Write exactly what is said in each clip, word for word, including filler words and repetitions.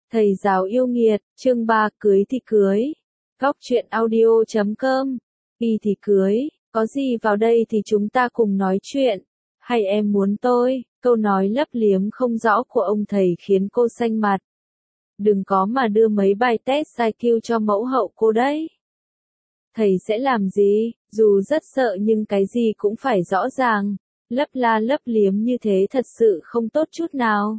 Thầy giáo yêu nghiệt, chương ba, cưới thì cưới. Góc truyện audio chấm com. Y thì cưới, có gì vào đây thì chúng ta cùng nói chuyện. Hay em muốn tôi? Câu nói lấp liếm không rõ của ông thầy khiến cô xanh mặt. Đừng có mà đưa mấy bài test i kiu cho mẫu hậu cô đấy. Thầy sẽ làm gì? Dù rất sợ nhưng cái gì cũng phải rõ ràng. Lấp la lấp liếm như thế thật sự không tốt chút nào.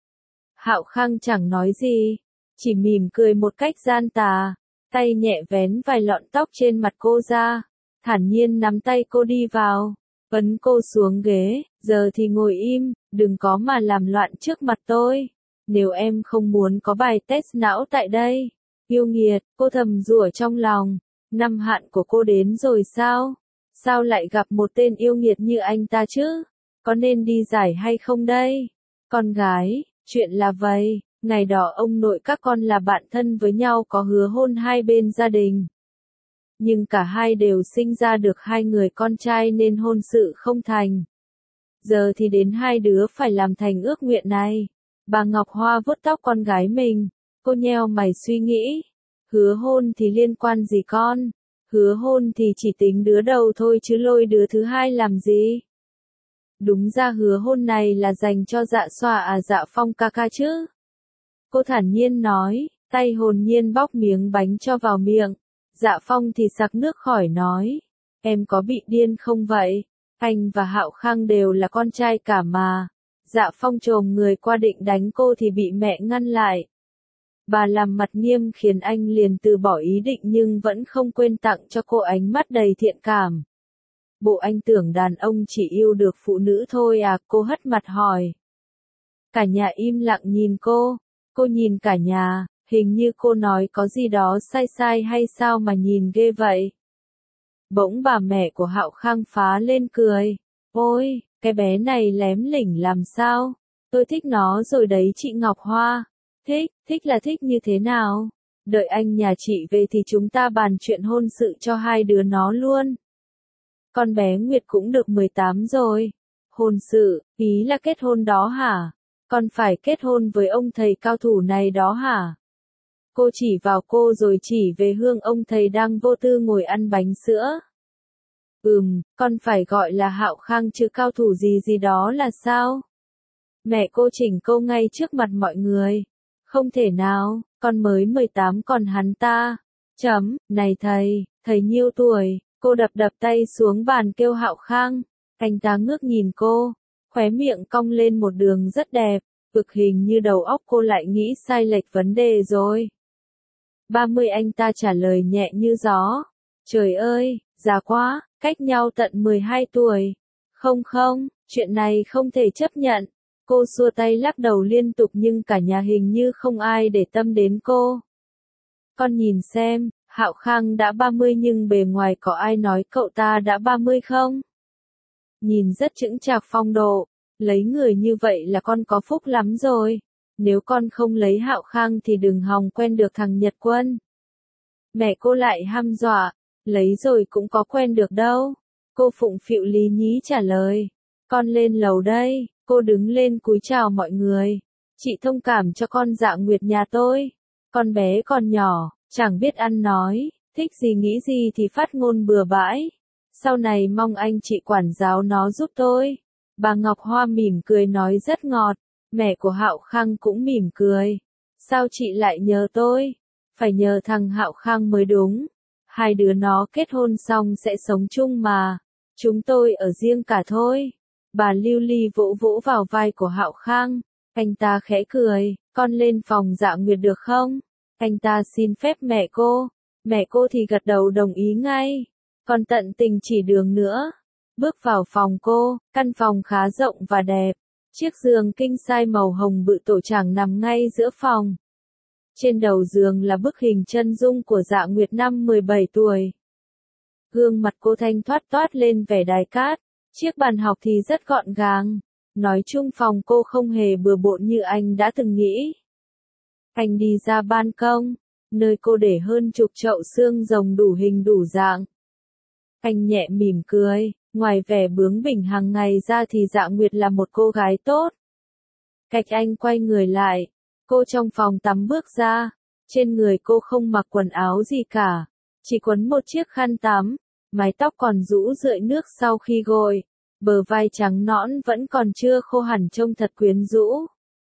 Hạo Khang chẳng nói gì, chỉ mỉm cười một cách gian tà, tay nhẹ vén vài lọn tóc trên mặt cô ra, thản nhiên nắm tay cô đi vào, ấn cô xuống ghế, giờ thì ngồi im, đừng có mà làm loạn trước mặt tôi, nếu em không muốn có bài test não tại đây. Yêu nghiệt, cô thầm rủa trong lòng, năm hạn của cô đến rồi sao? Sao lại gặp một tên yêu nghiệt như anh ta chứ? Có nên đi giải hay không đây? Con gái, chuyện là vậy, ngày đó ông nội các con là bạn thân với nhau có hứa hôn hai bên gia đình. Nhưng cả hai đều sinh ra được hai người con trai nên hôn sự không thành. Giờ thì đến hai đứa phải làm thành ước nguyện này. Bà Ngọc Hoa vuốt tóc con gái mình, cô nheo mày suy nghĩ. Hứa hôn thì liên quan gì con? Hứa hôn thì chỉ tính đứa đầu thôi chứ lôi đứa thứ hai làm gì? Đúng ra hứa hôn này là dành cho Dạ Xòa à Dạ Phong ca ca chứ. Cô thản nhiên nói, tay hồn nhiên bóc miếng bánh cho vào miệng. Dạ Phong thì sặc nước khỏi nói, em có bị điên không vậy? Anh và Hạo Khang đều là con trai cả mà. Dạ Phong chồm người qua định đánh cô thì bị mẹ ngăn lại. Bà làm mặt nghiêm khiến anh liền từ bỏ ý định nhưng vẫn không quên tặng cho cô ánh mắt đầy thiện cảm. Bộ anh tưởng đàn ông chỉ yêu được phụ nữ thôi à? Cô hất mặt hỏi. Cả nhà im lặng nhìn cô. Cô nhìn cả nhà, hình như cô nói có gì đó sai sai hay sao mà nhìn ghê vậy. Bỗng bà mẹ của Hạo Khang phá lên cười. Ôi, cái bé này lém lỉnh làm sao? Tôi thích nó rồi đấy chị Ngọc Hoa. Thích, thích là thích như thế nào? Đợi anh nhà chị về thì chúng ta bàn chuyện hôn sự cho hai đứa nó luôn. Con bé Nguyệt cũng được mười tám rồi. Hôn sự, ý là kết hôn đó hả? Con phải kết hôn với ông thầy cao thủ này đó hả? Cô chỉ vào cô rồi chỉ về Hương ông thầy đang vô tư ngồi ăn bánh sữa. Ừm, con phải gọi là Hạo Khang chứ cao thủ gì gì đó là sao? Mẹ cô chỉnh câu ngay trước mặt mọi người. Không thể nào, con mới mười tám còn hắn ta. Chấm, này thầy, thầy nhiêu tuổi? Cô đập đập tay xuống bàn kêu Hạo Khang. Anh ta ngước nhìn cô, khóe miệng cong lên một đường rất đẹp, cực hình như đầu óc cô lại nghĩ sai lệch vấn đề rồi. ba mươi anh ta trả lời nhẹ như gió. Trời ơi, già quá, cách nhau tận mười hai tuổi. Không không, chuyện này không thể chấp nhận. Cô xua tay lắc đầu liên tục nhưng cả nhà hình như không ai để tâm đến cô. Con nhìn xem, Hạo Khang đã ba mươi nhưng bề ngoài có ai nói cậu ta đã ba mươi không? Nhìn rất chững chạc phong độ, lấy người như vậy là con có phúc lắm rồi. Nếu con không lấy Hạo Khang thì đừng hòng quen được thằng Nhật Quân. Mẹ cô lại hăm dọa, lấy rồi cũng có quen được đâu. Cô phụng phịu lý nhí trả lời, con lên lầu đây. Cô đứng lên cúi chào mọi người. Chị thông cảm cho con Dạ Nguyệt nhà tôi. Con bé còn nhỏ, chẳng biết ăn nói, thích gì nghĩ gì thì phát ngôn bừa bãi. Sau này mong anh chị quản giáo nó giúp tôi. Bà Ngọc Hoa mỉm cười nói rất ngọt. Mẹ của Hạo Khang cũng mỉm cười. Sao chị lại nhờ tôi? Phải nhờ thằng Hạo Khang mới đúng. Hai đứa nó kết hôn xong sẽ sống chung mà. Chúng tôi ở riêng cả thôi. Bà Lưu Ly vỗ vỗ vào vai của Hạo Khang. Anh ta khẽ cười, con lên phòng Dạ Nguyệt được không? Anh ta xin phép mẹ cô. Mẹ cô thì gật đầu đồng ý ngay. Còn tận tình chỉ đường nữa. Bước vào phòng cô, căn phòng khá rộng và đẹp. Chiếc giường king size màu hồng bự tổ chàng nằm ngay giữa phòng. Trên đầu giường là bức hình chân dung của Dạ Nguyệt năm mười bảy tuổi. Gương mặt cô thanh thoát toát lên vẻ đài cát. Chiếc bàn học thì rất gọn gàng. Nói chung phòng cô không hề bừa bộn như anh đã từng nghĩ. Anh đi ra ban công, nơi cô để hơn chục chậu xương rồng đủ hình đủ dạng. Anh nhẹ mỉm cười, ngoài vẻ bướng bỉnh hàng ngày ra thì Dạ Nguyệt là một cô gái tốt. Cách anh quay người lại, Cô trong phòng tắm bước ra, trên người cô không mặc quần áo gì cả, chỉ quấn một chiếc khăn tắm, mái tóc còn rũ rượi nước sau khi gội, bờ vai trắng nõn vẫn còn chưa khô hẳn trông thật quyến rũ.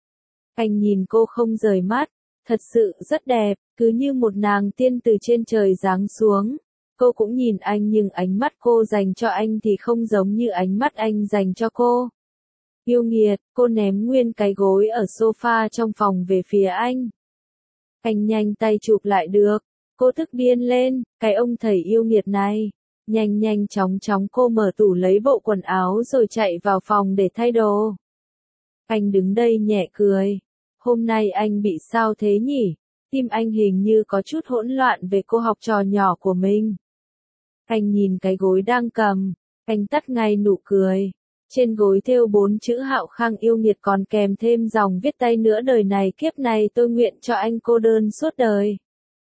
Anh nhìn cô không rời mắt, thật sự rất đẹp, cứ như một nàng tiên từ trên trời giáng xuống. Cô cũng nhìn anh nhưng ánh mắt cô dành cho anh thì không giống như ánh mắt anh dành cho cô. Yêu nghiệt, cô ném nguyên cái gối ở sofa trong phòng về phía anh. Anh nhanh tay chụp lại được, cô tức điên lên, cái ông thầy yêu nghiệt này. Nhanh nhanh chóng chóng cô mở tủ lấy bộ quần áo rồi chạy vào phòng để thay đồ. Anh đứng đây nhẹ cười. Hôm nay anh bị sao thế nhỉ? Tim anh hình như có chút hỗn loạn về cô học trò nhỏ của mình. Anh nhìn cái gối đang cầm, anh tắt ngay nụ cười. Trên gối thêu bốn chữ Hạo Khang yêu nghiệt còn kèm thêm dòng viết tay nữa, đời này kiếp này tôi nguyện cho anh cô đơn suốt đời.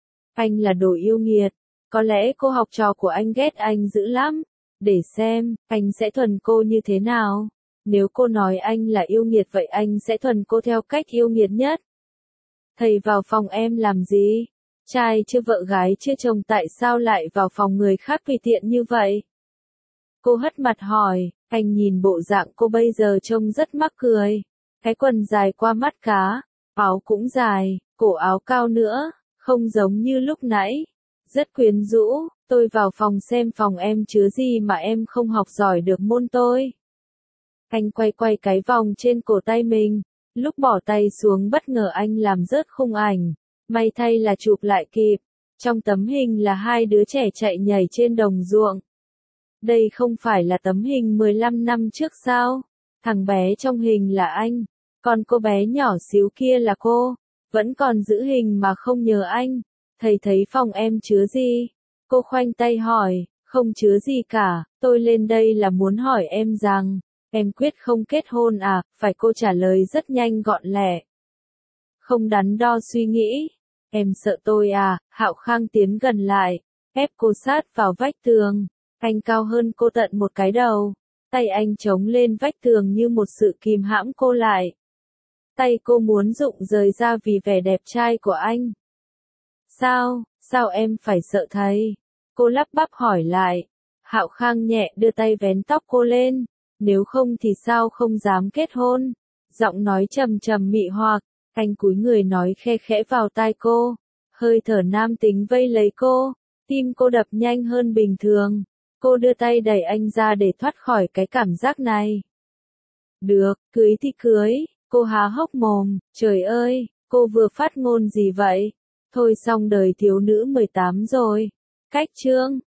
Anh là đồ yêu nghiệt, có lẽ cô học trò của anh ghét anh dữ lắm. Để xem, anh sẽ thuần cô như thế nào. Nếu cô nói anh là yêu nghiệt vậy anh sẽ thuần cô theo cách yêu nghiệt nhất. Thầy vào phòng em làm gì? Trai chưa vợ gái chưa chồng tại sao lại vào phòng người khác tùy tiện như vậy? Cô hất mặt hỏi, anh nhìn bộ dạng cô bây giờ trông rất mắc cười. Cái quần dài qua mắt cá, áo cũng dài, cổ áo cao nữa, không giống như lúc nãy. Rất quyến rũ, tôi vào phòng xem phòng em chứa gì mà em không học giỏi được môn tôi. Anh quay quay cái vòng trên cổ tay mình, lúc bỏ tay xuống bất ngờ anh làm rớt khung ảnh, may thay là chụp lại kịp. Trong tấm hình là hai đứa trẻ chạy nhảy trên đồng ruộng. Đây không phải là tấm hình mười lăm năm trước sao? Thằng bé trong hình là anh, còn cô bé nhỏ xíu kia là cô, vẫn còn giữ hình mà không nhờ anh. Thầy thấy phòng em chứa gì? Cô khoanh tay hỏi, không chứa gì cả, tôi lên đây là muốn hỏi em rằng, em quyết không kết hôn à? Phải, cô trả lời rất nhanh gọn lẹ. Không đắn đo suy nghĩ, em sợ tôi à? Hạo Khang tiến gần lại, ép cô sát vào vách tường. Anh cao hơn cô tận một cái đầu, tay anh chống lên vách tường như một sự kìm hãm cô lại. Tay cô muốn rụng rời ra vì vẻ đẹp trai của anh. Sao, sao em phải sợ thầy? Cô lắp bắp hỏi lại. Hạo Khang nhẹ đưa tay vén tóc cô lên, nếu không thì sao không dám kết hôn? Giọng nói trầm trầm mị hoặc, anh cúi người nói khe khẽ vào tai cô, hơi thở nam tính vây lấy cô, tim cô đập nhanh hơn bình thường. Cô đưa tay đẩy anh ra để thoát khỏi cái cảm giác này. Được, cưới thì cưới, cô há hốc mồm, trời ơi, cô vừa phát ngôn gì vậy? Thôi xong đời thiếu nữ mười tám rồi. Cách chương